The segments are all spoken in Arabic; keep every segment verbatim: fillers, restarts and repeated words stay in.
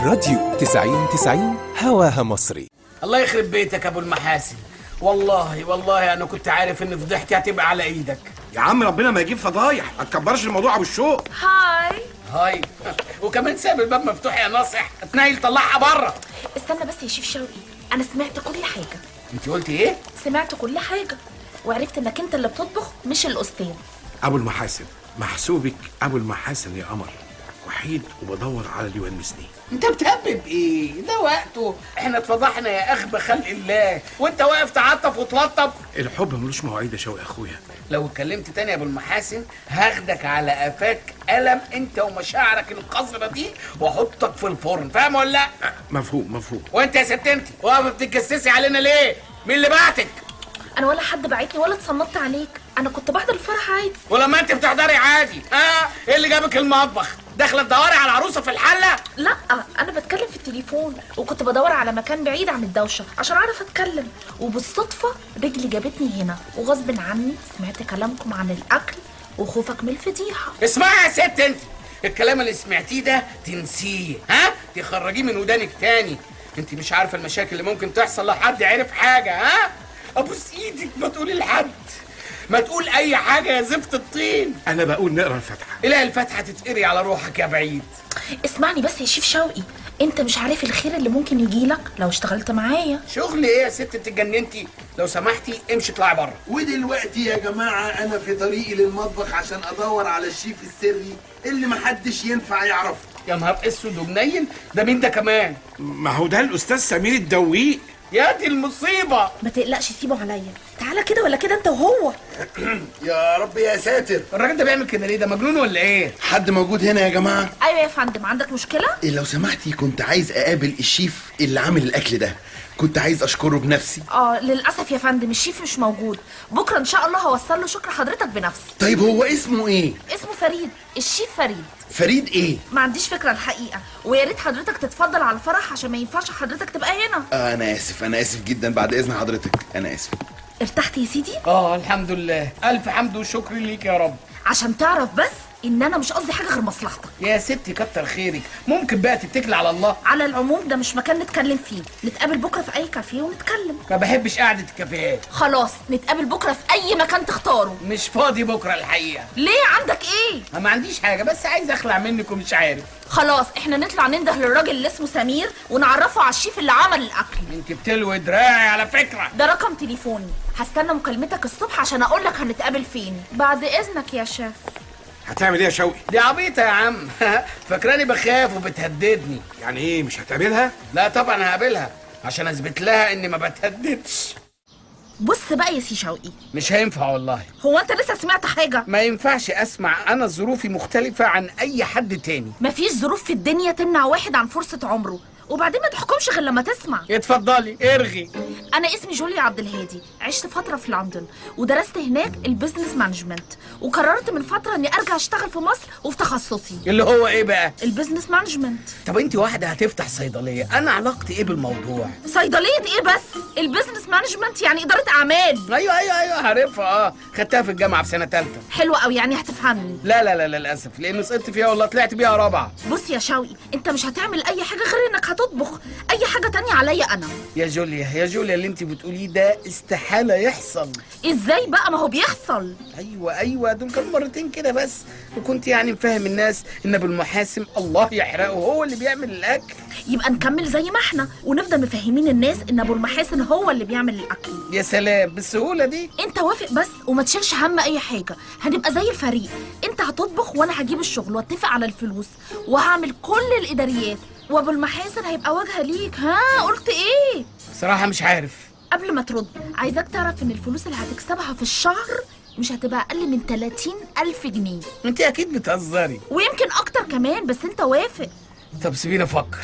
الراديو تسعين تسعين هواها مصري. الله يخرب بيتك ابو المحاسن، والله والله انا كنت عارف ان فضيحتي هتبقى على ايدك. يا عم ربنا ما يجيب فضايح، ما تكبرش الموضوع ابو الشوق. هاي هاي وكمان ساب الباب مفتوح يا ناصح، اتنيل طلعها بره. استنى بس يا شيف شوقي، انا سمعت كل حاجه. انت قلتي ايه؟ سمعت كل حاجه وعرفت انك انت اللي بتطبخ مش الاستاذ. ابو المحاسن محسوبك ابو المحاسن يا قمر، وحيد وبدور على اللي يونسني. انت بتهبب ايه؟ ده وقته، احنا اتفضحنا يا اخ بخلق الله وانت واقف تعطف وتلطف. الحب ملوش مواعيد يا شوقي اخويا. لو اتكلمت تاني يا ابو المحاسن هاخدك على قفاك قلم انت ومشاعرك القذرة دي واحطك في الفرن، فاهم ولا لا؟ مفهوم مفهوم. وانت يا ست انت واقفه بتتجسسي علينا ليه؟ مين اللي بعتك؟ انا ولا حد بعتني ولا اتصنطت عليك، انا كنت بحضر الفرح عادي. ولما انت بتحضري عادي ها؟ ايه اللي جابك المطبخ؟ داخله تدوري على عروسه في الحله؟ لا انا بتكلم في التليفون وكنت بدور على مكان بعيد عن الدوشه عشان اعرف اتكلم، وبالصدفه رجلي جابتني هنا وغصب عني سمعت كلامكم عن الاكل وخوفك من الفضيحه. اسمعي يا ست انت، الكلام اللي سمعتيه ده تنسيه، ها؟ تخرجيه من ودانك تاني. انت مش عارفه المشاكل اللي ممكن تحصل لو حد عرف حاجه، ها؟ ابوس ايدك ما تقولي لحد، ما تقول اي حاجه يا زفت الطين. انا بقول نقرا الفاتحه. اله الفاتحه تتقري على روحك يا بعيد. اسمعني بس يا شيف شوقي، انت مش عارف الخير اللي ممكن يجيلك لو اشتغلت معايا. شغل ايه يا ست انت اتجننتي؟ لو سمحتي امشي اطلعي بره. ودلوقتي يا جماعه انا في طريقي للمطبخ عشان ادور على الشيف السري اللي محدش ينفع يعرفه. يا نهار اسود ومنيل، ده مين ده كمان؟ ما هو ده الاستاذ سمير الدويق. يا دي المصيبه. ما تقلقش سيبه عليا، تعالى كده ولا كده انت وهو. يا رب يا ساتر، الراجل ده بيعمل كده ليه؟ ده مجنون ولا ايه؟ حد موجود هنا يا جماعه؟ ايوه يا فندم، عندك مشكله؟ إيه لو سمحتي، كنت عايز اقابل الشيف اللي عامل الاكل ده، كنت عايز اشكره بنفسي. اه للاسف يا فندم الشيف مش موجود، بكره ان شاء الله هوصل له شكر حضرتك بنفسي. طيب هو اسمه ايه؟ اسمه فريد، الشيف فريد. فريد ايه؟ ما عنديش فكره الحقيقه، ويا ريت حضرتك تتفضل على الفرح عشان ما ينفعش حضرتك تبقى هنا. آه انا اسف انا اسف جدا، بعد اذن حضرتك انا اسف. ارتحت يا سيدي؟ اه الحمد لله، الف حمد وشكر ليك يا رب. عشان تعرف بس ان انا مش قصدي حاجه غير مصلحتك. يا ستي كتر خيرك، ممكن بقى تتكل على الله. على العموم ده مش مكان نتكلم فيه، نتقابل بكره في اي كافيه ونتكلم. ما بحبش قعده الكافيهات. خلاص نتقابل بكره في اي مكان تختاره. مش فاضي بكره الحقيقه. ليه عندك ايه؟ ما عنديش حاجه بس عايز اخلع منك ومش عارف. خلاص احنا نطلع ننده للراجل اللي اسمه سمير ونعرفه على الشيف اللي عمل الاكل. انت بتلوي دراعي على فكره. ده رقم تليفوني، هستنى مكالمتك الصبح عشان اقول لك هنتقابل فين. بعد اذنك يا شيف. هتعمل ايه يا شوقي؟ دي عبيطه يا عم. فاكراني بخاف وبتهددني. يعني ايه مش هتقابلها؟ لا طبعا هقابلها عشان اثبت لها اني ما بتهددش. بص بقى يا سي شوقي، مش هينفع والله. هو انت لسه سمعت حاجه؟ ما ينفعش اسمع، انا ظروفي مختلفه عن اي حد تاني. مفيش ظروف في الدنيا تمنع واحد عن فرصه عمره، وبعدين ما تحكمش غير لما تسمع. اتفضلي ارغي. انا اسمي جوليا عبد الهادي، عشت فتره في لندن ودرست هناك البيزنس مانجمنت، وقررت من فتره اني ارجع اشتغل في مصر وفي تخصصي اللي هو ايه بقى؟ البيزنس مانجمنت. طب انت واحده هتفتح صيدليه، انا علاقتي ايه بالموضوع؟ صيدليه ايه بس؟ البيزنس مانجمنت يعني اداره اعمال. ايوه ايوه ايوه عارفها، اه خدتها في الجامعه في سنه ثالثه. حلوه قوي، يعني هتفهمني. لا لا لا للاسف، لان سقطت فيها والله طلعت بيها رابعه. بص يا شوقي، انت مش هتعمل اي حاجه غير انك هتطبخ، اي حاجه تانية عليا انا. يا جوليا يا جوليا اللي انت بتقوليه ده استحاله يحصل. ازاي بقى؟ ما هو بيحصل. ايوه ايوه دول كانوا مرتين كده بس، وكنت يعني مفهم الناس ان ابو المحاسن الله يحرقه هو اللي بيعمل الاكل. يبقى نكمل زي ما احنا ونفضل مفهمين الناس ان ابو المحاسن هو اللي بيعمل الاكل. يا سلام بالسهوله دي. انت وافق بس وما تشيلش هم اي حاجه، هنبقى زي الفريق، انت هتطبخ وانا هجيب الشغل واتفق على الفلوس وهعمل كل الاداريات، وابو المحاسن هيبقى واجهه ليك. ها قلت ايه؟ صراحه مش عارف. قبل ما ترد عايزاك تعرف ان الفلوس اللي هتكسبها في الشهر مش هتبقى اقل من ثلاثين ألف جنيه. انت اكيد بتهزري، ويمكن اكتر كمان، بس انت وافق. طب سيبيني افكر.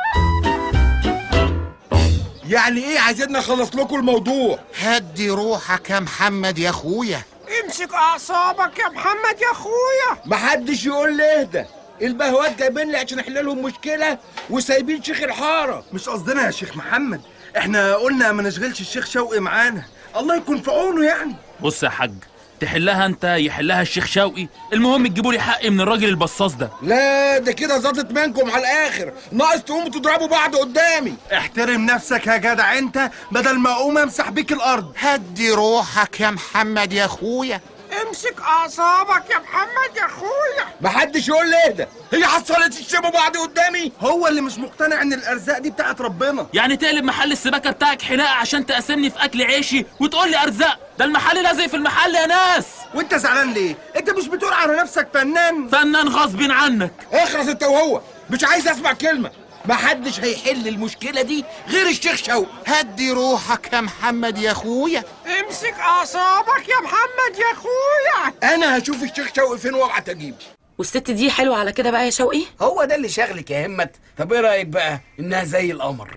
يعني ايه عايزين نخلص لكم الموضوع؟ هدي روحك يا محمد يا اخويا. امسك اعصابك يا محمد يا اخويا. محدش يقول لي اهدى، البهوات جايبين لي عشان نحل لهم مشكله وسايبين شيخ الحاره. مش قصدنا يا شيخ محمد، احنا قلنا ما نشغلش الشيخ شوقي معانا، الله يكون في عونه يعني. بص يا حاج، تحلها انت يحلها الشيخ شوقي، المهم تجيبوا لي حقي من الراجل البصاص ده. لا ده كده زادت منكم على الاخر، ناقص تقوموا تضربوا بعض قدامي. احترم نفسك يا جدع انت، بدل ما اقوم امسح بيك الارض. هدي روحك يا محمد يا اخويا. امسك اعصابك يا محمد يا اخويا. محدش يقول لي اهدى، هي حصلت تشتموا بعض قدامي؟ هو اللي مش مقتنع ان الارزاق دي بتاعت ربنا. يعني تقلب محل السباكه بتاعك حلاقه عشان تقاسمني في اكل عيشي وتقول لي ارزاق؟ ده المحل لازق في المحل يا ناس. وانت زعلان ليه؟ انت مش بتقول على نفسك فنان؟ فنان غصب عنك. اخرس انت وهو، مش عايز اسمع كلمه. محدش هيحل المشكله دي غير الشيخ شوقي. هدي روحك يا محمد يا اخويا. امسك اعصابك يا محمد يا اخويا. انا هشوف الشيخ شوقي فين وابعت اجيبه. والست دي حلوه على كده بقى يا شوقي؟ هو ده اللي شاغلك يا همت؟ طب ايه رايك بقى انها زي القمر؟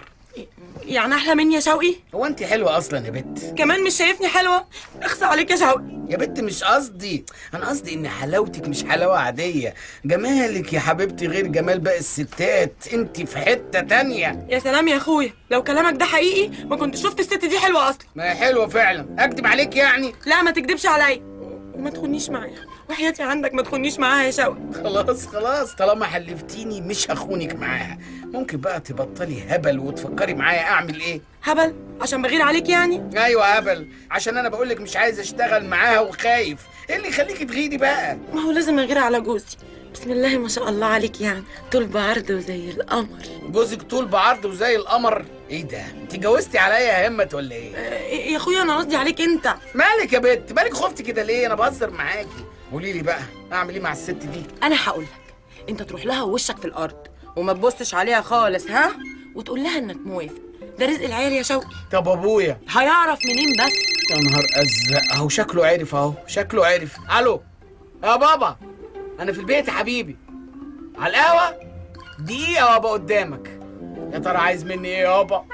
يعني احلى مني يا شوقي؟ هو انت حلوه اصلا يا بت؟ كمان مش شايفني حلوه؟ اخصى عليك يا شوقي. يا بت مش قصدي، انا قصدي ان حلاوتك مش حلاوه عاديه، جمالك يا حبيبتي غير جمال باقي الستات، انت في حته تانية. يا سلام يا اخويا، لو كلامك ده حقيقي ما كنت شفت الست دي حلوه اصلا. ما هي حلوه فعلا، اكدب عليك يعني؟ لا ما تكدبش عليا، وما تخونيش معايا وحياتي عندك، ما تخونيش معاها يا شوقي. خلاص خلاص، طالما حلفتيني مش هخونك معاها. ممكن بقى تبطلي هبل وتفكري معايا اعمل ايه؟ هبل عشان بغير عليك يعني؟ ايوه هبل، عشان انا بقولك مش عايز اشتغل معاها وخايف. ايه اللي يخليكي تغيري بقى؟ ما هو لازم اغير على جوزي. بسم الله ما شاء الله عليك، يعني طول بعرض وزي القمر. جوزك طول بعرض وزي القمر؟ ايه ده؟ انت جوزتي عليا يا همت ولا ايه؟ آه يا اخويا انا قصدي عليك انت. مالك يا بت؟ مالك خفتي كده ليه؟ انا بهزر معاكي. قولي لي بقى اعمل ايه مع الست دي؟ انا هقول لك، انت تروح لها ووشك في الارض وما تبصش عليها خالص، ها؟ وتقول لها انك موافق، ده رزق العيال يا شوقي. طب ابويا هيعرف منين بس؟ يا نهار ازرق، اهو شكله عرف، اهو شكله عرف. الو يا بابا، انا في البيت يا حبيبي، على القهوه دقيقه وابقى قدامك. يا ترى عايز مني ايه يابا؟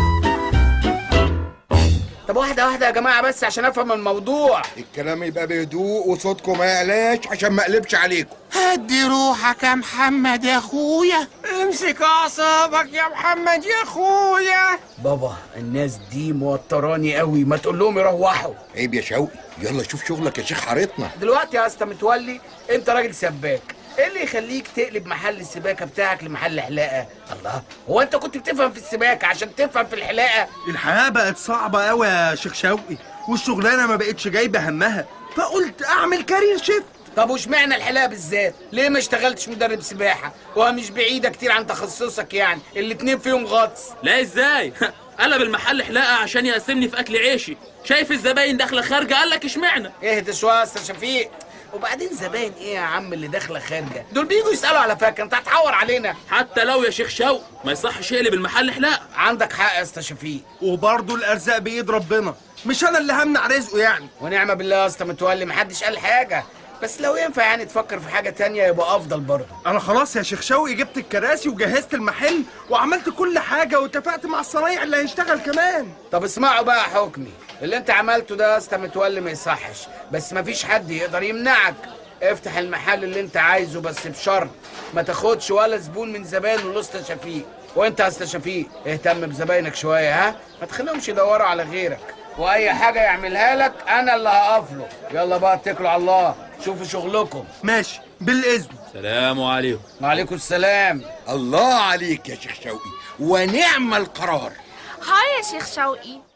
طب واحده واحده يا جماعه بس عشان افهم الموضوع. الكلام يبقى بهدوء وصوتكم ما يعلاش عشان ما اقلبش عليكم. هدي روحك يا محمد يا اخويا. امسك اعصابك يا محمد يا اخويا. بابا الناس دي موتراني قوي، ما تقول لهم يروحوا. عيب يا شوقي، يلا شوف شغلك يا شيخ حارتنا. دلوقتي يا اسطى متولي، انت راجل سباك، ايه اللي يخليك تقلب محل السباكه بتاعك لمحل حلاقه؟ الله، هو انت كنت بتفهم في السباكه عشان تفهم في الحلاقه؟ الحياه بقت صعبه قوي يا شيخ شوقي، والشغلانه ما بقتش جايبه همها، فقلت اعمل كارير شيفت. طب واشمعنى الحلاقه بالذات؟ ليه ما اشتغلتش مدرب سباحه؟ وهي مش بعيده كتير عن تخصصك يعني، الاتنين فيهم غطس. لا ازاي؟ قلب المحل حلاقه عشان يقسمني في اكل عيشي، شايف الزباين داخله خارجه قال لك اشمعنى؟ اهدى شويه يا استاذ شفيق. وبعدين زباين ايه يا عم اللي داخله خارجه؟ دول بيجوا يسالوا على فاكهه، انت هتحور علينا. حتى لو يا شيخ شوقي ما يصحش يقلب المحل حلاقه. عندك حق يا استاذ شفيق، وبرضه الارزاق بايد ربنا، مش انا اللي همنع رزقه يعني. ونعمه بالله يا اسطى متولي، محدش قال حاجه، بس لو ينفع يعني تفكر في حاجه تانية يبقى افضل برضه. انا خلاص يا شيخ شوقي جبت الكراسي وجهزت المحل وعملت كل حاجه واتفقت مع الصنايع اللي هيشتغل كمان. طب اسمعوا بقى حكمي، اللي انت عملته ده يا اسطى متولي ما يصحش، بس مفيش حد يقدر يمنعك. افتح المحل اللي انت عايزه، بس بشرط ما تاخدش ولا زبون من زباين الاسطى شفيق. وانت يا اسطى شفيق اهتم بزباينك شويه، ها؟ ما تخليهمش يدوروا على غيرك، واي حاجه يعملها لك انا اللي هقف له. يلا بقى اتكلوا على الله، شوفوا شغلكم. ماشي بالاذن. سلام عليكم. وعليكم السلام. الله عليك يا شيخ شوقي، ونعم القرار. هاي يا شيخ شوقي.